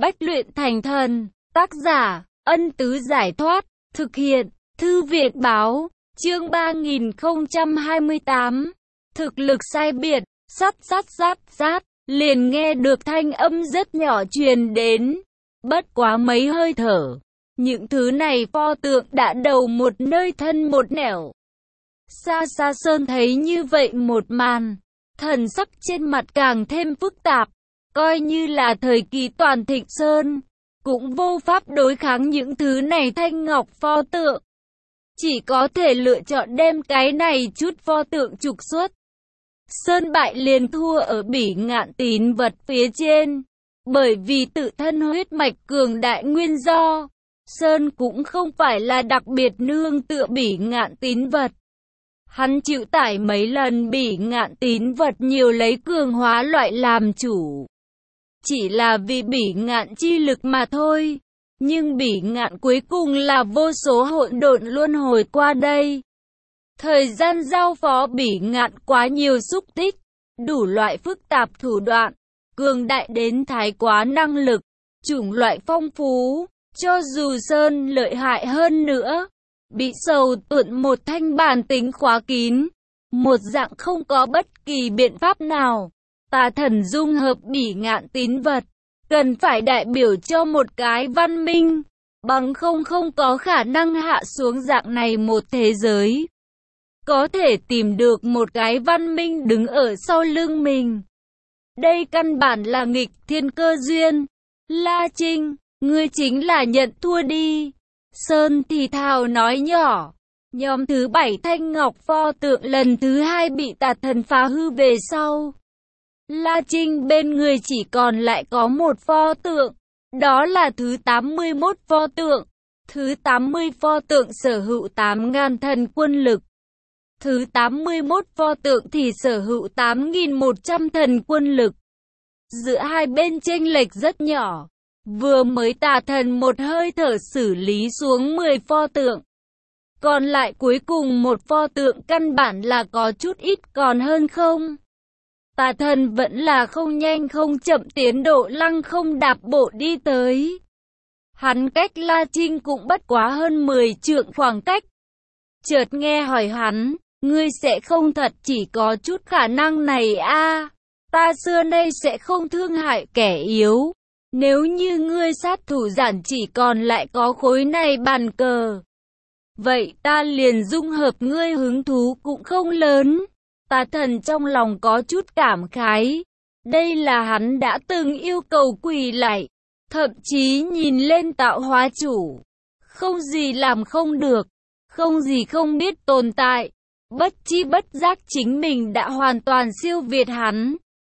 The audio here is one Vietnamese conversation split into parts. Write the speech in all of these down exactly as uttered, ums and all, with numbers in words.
Bách luyện thành thần. Tác giả, Ân Tứ Giải Thoát. Thực hiện, Thư viện Báo. Chương ba nghìn không trăm hai mươi tám. Thực lực sai biệt. Sắt sắt sắt sắt. Liền nghe được thanh âm rất nhỏ truyền đến. Bất quá mấy hơi thở. Những thứ này pho tượng đã đầu một nơi thân một nẻo. Xa xa Sơn thấy như vậy một màn. Thần sắc trên mặt càng thêm phức tạp. Coi như là thời kỳ toàn thịnh Sơn, cũng vô pháp đối kháng những thứ này thanh ngọc pho tượng. Chỉ có thể lựa chọn đem cái này chút pho tượng trục xuất. Sơn bại liền thua ở Bỉ Ngạn Tín Vật phía trên. Bởi vì tự thân huyết mạch cường đại nguyên do, Sơn cũng không phải là đặc biệt nương tựa Bỉ Ngạn Tín Vật. Hắn chịu tải mấy lần Bỉ Ngạn Tín Vật nhiều lấy cường hóa loại làm chủ. Chỉ là vì Bỉ Ngạn chi lực mà thôi. Nhưng Bỉ Ngạn cuối cùng là vô số hỗn độn luân hồi qua đây. Thời gian giao phó Bỉ Ngạn quá nhiều xúc tích, đủ loại phức tạp thủ đoạn, cường đại đến thái quá năng lực, chủng loại phong phú, cho dù Sơn lợi hại hơn nữa, bị sầu tuộn một thanh bản tính khóa kín, một dạng không có bất kỳ biện pháp nào. Tà thần dung hợp Bỉ Ngạn Tín Vật, cần phải đại biểu cho một cái văn minh, bằng không không có khả năng hạ xuống dạng này một thế giới. Có thể tìm được một cái văn minh đứng ở sau lưng mình. Đây căn bản là nghịch thiên cơ duyên. La Trinh, ngươi chính là nhận thua đi. Sơn thì thào nói nhỏ. Nhóm thứ bảy thanh ngọc pho tượng lần thứ hai bị tà thần phá hư về sau. La Trinh bên người chỉ còn lại có một pho tượng. Đó là thứ tám mươi mốt pho tượng. Thứ tám mươi pho tượng sở hữu tám nghìn thần quân lực. Thứ tám mươi mốt pho tượng thì sở hữu tám nghìn một trăm thần quân lực. Giữa hai bên chênh lệch rất nhỏ. Vừa mới tà thần một hơi thở xử lý xuống mười pho tượng. Còn lại cuối cùng một pho tượng căn bản là có chút ít còn hơn không. Tà thần vẫn là không nhanh không chậm tiến độ lăng không đạp bộ đi tới. Hắn cách La Trinh cũng bất quá hơn mười trượng khoảng cách. Chợt nghe hỏi hắn, ngươi sẽ không thật chỉ có chút khả năng này a? À, ta xưa nay sẽ không thương hại kẻ yếu. Nếu như ngươi sát thủ giản chỉ còn lại có khối này bàn cờ, vậy ta liền dung hợp ngươi, hứng thú cũng không lớn. Tà thần trong lòng có chút cảm khái. Đây là hắn đã từng yêu cầu quỳ lạy, thậm chí nhìn lên tạo hóa chủ. Không gì làm không được, không gì không biết tồn tại. Bất chi bất giác chính mình đã hoàn toàn siêu việt hắn.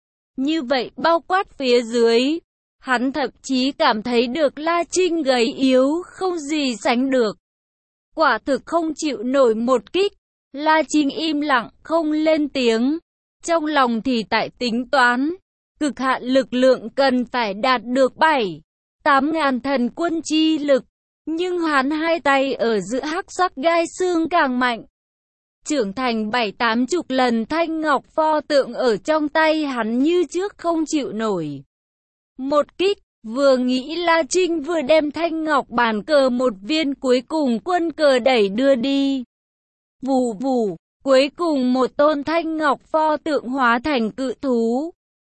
Như vậy bao quát phía dưới, hắn thậm chí cảm thấy được La Trinh gầy yếu không gì sánh được. Quả thực không chịu nổi một kích. La Trinh im lặng không lên tiếng. Trong lòng thì tại tính toán. Cực hạn lực lượng cần phải đạt được bảy, tám ngàn thần quân chi lực. Nhưng hắn hai tay ở giữa hắc sắc gai xương càng mạnh. Trưởng thành bảy tám chục lần thanh ngọc pho tượng ở trong tay hắn như trước không chịu nổi. Một kích, vừa nghĩ La Trinh vừa đem thanh ngọc bàn cờ một viên cuối cùng quân cờ đẩy đưa đi. Vù vù, cuối cùng một tôn thanh ngọc pho tượng hóa thành cự thú.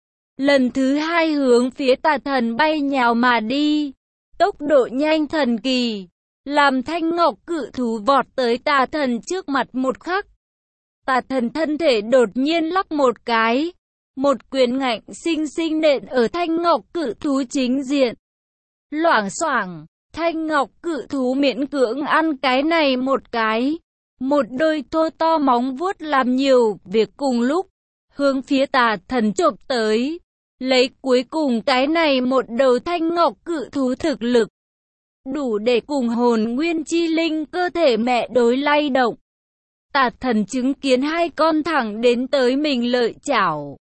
Lần thứ hai hướng phía tà thần bay nhào mà đi. Tốc độ nhanh thần kỳ, làm thanh ngọc cự thú vọt tới tà thần trước mặt một khắc. Tà thần thân thể đột nhiên lắc một cái. Một quyền ngạnh xinh xinh nện ở thanh ngọc cự thú chính diện. Loảng xoảng, thanh ngọc cự thú miễn cưỡng ăn cái này một cái. Một đôi thô to móng vuốt làm nhiều việc cùng lúc, hướng phía tà thần chộp tới. Lấy cuối cùng cái này một đầu thanh ngọc cự thú thực lực, đủ để cùng hồn nguyên chi linh cơ thể mẹ đối lay động. Tà thần chứng kiến hai con thẳng đến tới mình lợi chảo.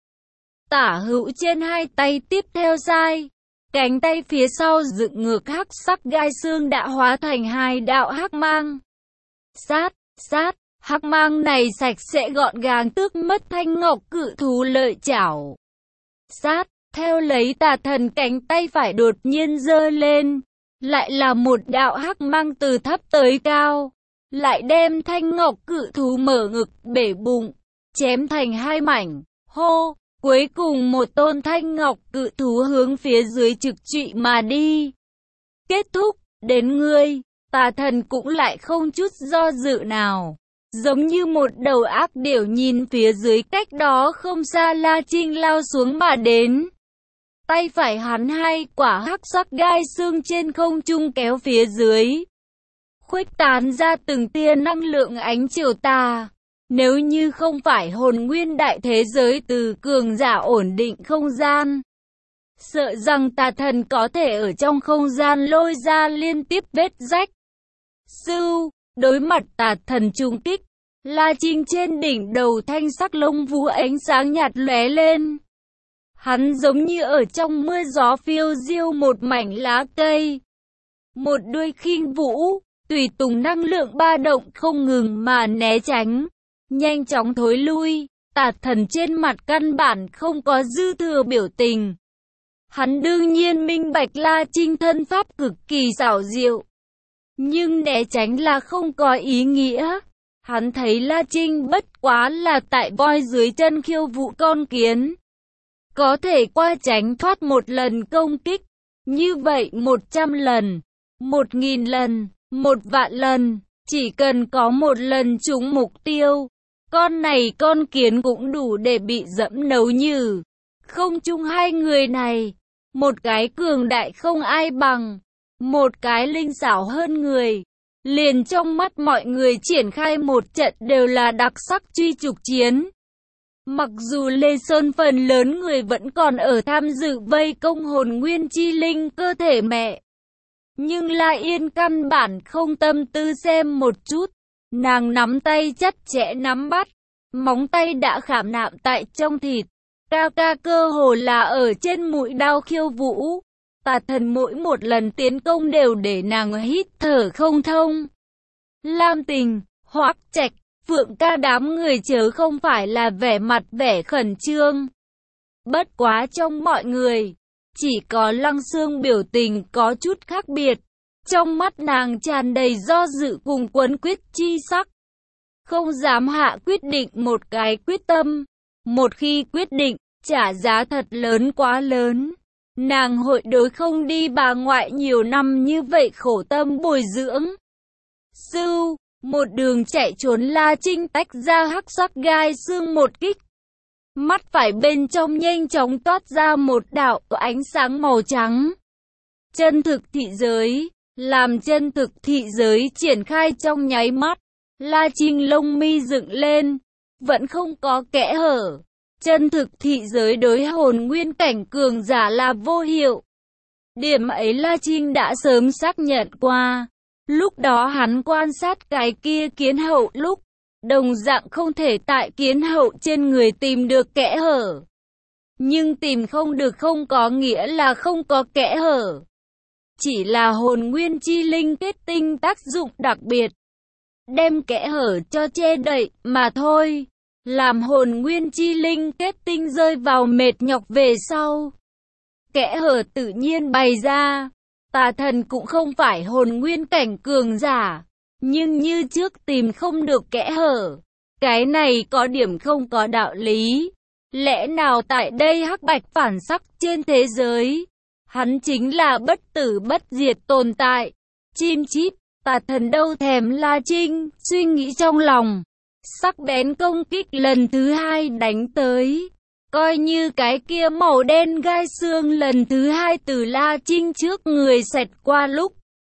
Tả hữu trên hai tay tiếp theo dai. Cánh tay phía sau dựng ngược hắc sắc gai xương đã hóa thành hai đạo hắc mang. Sát, sát, hắc mang này sạch sẽ gọn gàng tước mất thanh ngọc cự thú lợi chảo. Sát, Theo lấy tà thần cánh tay phải đột nhiên giơ lên, lại là một đạo hắc mang từ thấp tới cao, lại đem thanh ngọc cự thú mở ngực bể bụng, chém thành hai mảnh. Hô, cuối cùng một tôn thanh ngọc cự thú hướng phía dưới trực trụy mà đi. Kết thúc, đến ngươi, tà thần cũng lại không chút do dự nào. Giống như một đầu ác điểu nhìn phía dưới cách đó không xa La Trinh lao xuống mà đến. Tay phải hắn hai quả hắc sắc gai xương trên không trung kéo phía dưới, khuếch tán ra từng tia năng lượng ánh chiều tà. Nếu như không phải hồn nguyên đại thế giới từ cường giả ổn định không gian, sợ rằng tà thần có thể ở trong không gian lôi ra liên tiếp vết rách. Sưu, đối mặt tà thần trùng kích, La Trinh trên đỉnh đầu thanh sắc lông vũ ánh sáng nhạt lóe lên. Hắn giống như ở trong mưa gió phiêu diêu một mảnh lá cây, một đuôi khinh vũ, tùy tùng năng lượng ba động không ngừng mà né tránh, nhanh chóng thối lui. Tà thần trên mặt căn bản không có dư thừa biểu tình. Hắn đương nhiên minh bạch La Trinh thân pháp cực kỳ xảo diệu, nhưng né tránh là không có ý nghĩa. Hắn thấy La Trinh bất quá là tại voi dưới chân khiêu vũ con kiến, có thể qua tránh thoát một lần công kích, như vậy một trăm lần, một nghìn lần, một vạn lần, chỉ cần có một lần trúng mục tiêu, con này con kiến cũng đủ để bị dẫm nấu nhừ. Không chung hai người này, một cái cường đại không ai bằng, một cái linh xảo hơn người. Liền trong mắt mọi người triển khai một trận đều là đặc sắc truy trục chiến. Mặc dù Lê Sơn phần lớn người vẫn còn ở tham dự vây công hồn nguyên chi linh cơ thể mẹ, nhưng La Yên căn bản không tâm tư xem một chút. Nàng nắm tay chặt chẽ nắm bắt, móng tay đã khảm nạm tại trong thịt, ca ca cơ hồ là ở trên mũi đao khiêu vũ. Tà thần mỗi một lần tiến công đều để nàng hít thở không thông. Lam Tình, Hoắc Trạch, Phượng ca đám người chớ không phải là vẻ mặt vẻ khẩn trương. Bất quá trong mọi người, chỉ có Lăng Xương biểu tình có chút khác biệt. Trong mắt nàng tràn đầy do dự cùng quấn quyết chi sắc. Không dám hạ quyết định một cái quyết tâm. Một khi quyết định, trả giá thật lớn quá lớn. Nàng hội đối không đi bà ngoại nhiều năm như vậy khổ tâm bồi dưỡng. Sưu, một đường chạy trốn La Trinh tách ra hắc sắc gai xương một kích. Mắt phải bên trong nhanh chóng toát ra một đạo ánh sáng màu trắng. Chân thực thị giới, làm chân thực thị giới triển khai trong nháy mắt. La Trinh lông mi dựng lên, vẫn không có kẽ hở. Chân thực thị giới đối hồn nguyên cảnh cường giả là vô hiệu. Điểm ấy La Trinh đã sớm xác nhận qua. Lúc đó hắn quan sát cái kia kiến hậu lúc, đồng dạng không thể tại kiến hậu trên người tìm được kẽ hở. Nhưng tìm không được không có nghĩa là không có kẽ hở. Chỉ là hồn nguyên chi linh kết tinh tác dụng đặc biệt, đem kẽ hở cho che đậy mà thôi. Làm hồn nguyên chi linh kết tinh rơi vào mệt nhọc về sau, kẽ hở tự nhiên bày ra. Tà thần cũng không phải hồn nguyên cảnh cường giả, nhưng như trước tìm không được kẽ hở. Cái này có điểm không có đạo lý. Lẽ nào tại đây hắc bạch phản sắc trên thế giới, hắn chính là bất tử bất diệt tồn tại. Chim chít, tà thần đâu thèm La Trinh, suy nghĩ trong lòng. Sắc bén công kích lần thứ hai đánh tới. Coi như cái kia màu đen gai xương lần thứ hai từ La Trinh trước người xẹt qua lúc,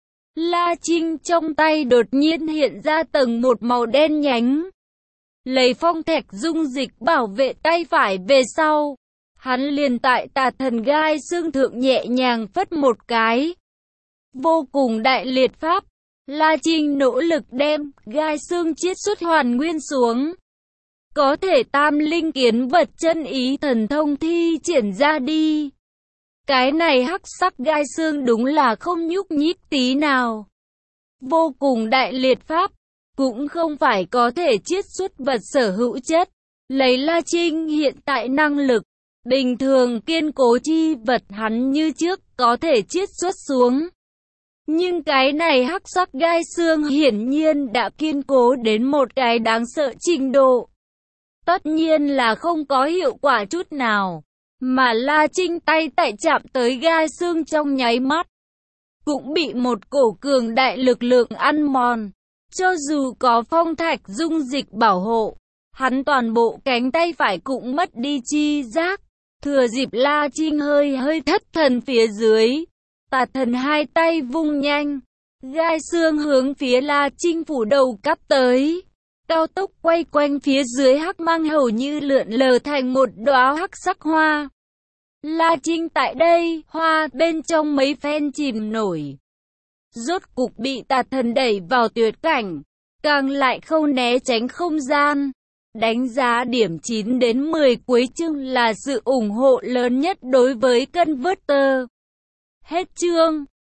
La Trinh trong tay đột nhiên hiện ra tầng một màu đen nhánh. Lấy phong thạch dung dịch bảo vệ tay phải về sau, hắn liền tại tà thần gai xương thượng nhẹ nhàng phất một cái. Vô cùng đại liệt pháp, La Trinh nỗ lực đem gai xương chiết xuất hoàn nguyên xuống. Có thể tam linh kiến vật chân ý thần thông thi triển ra đi. Cái này hắc sắc gai xương đúng là không nhúc nhích tí nào. Vô cùng đại liệt pháp, cũng không phải có thể chiết xuất vật sở hữu chất. Lấy La Trinh hiện tại năng lực, Bình thường kiên cố chi vật hắn như trước có thể chiết xuất xuống. Nhưng cái này hắc sắc gai xương hiển nhiên đã kiên cố đến một cái đáng sợ trình độ. Tất nhiên là không có hiệu quả chút nào. Mà La Trinh tay tại chạm tới gai xương trong nháy mắt, cũng bị một cổ cường đại lực lượng ăn mòn. Cho dù có phong thạch dung dịch bảo hộ, hắn toàn bộ cánh tay phải cũng mất đi chi giác. Thừa dịp La Trinh hơi hơi thất thần phía dưới, Tà Thần hai tay vung nhanh, gai xương hướng phía La Trinh phủ đầu cắp tới. Cao tốc quay quanh phía dưới hắc mang hầu như lượn lờ thành một đóa hắc sắc hoa. La Trinh tại đây, hoa bên trong mấy phen chìm nổi. Rốt cục bị Tà Thần đẩy vào tuyệt cảnh, càng lại không né tránh không gian. Đánh giá điểm chín đến mười cuối chương là sự ủng hộ lớn nhất đối với Converter. Hết chương.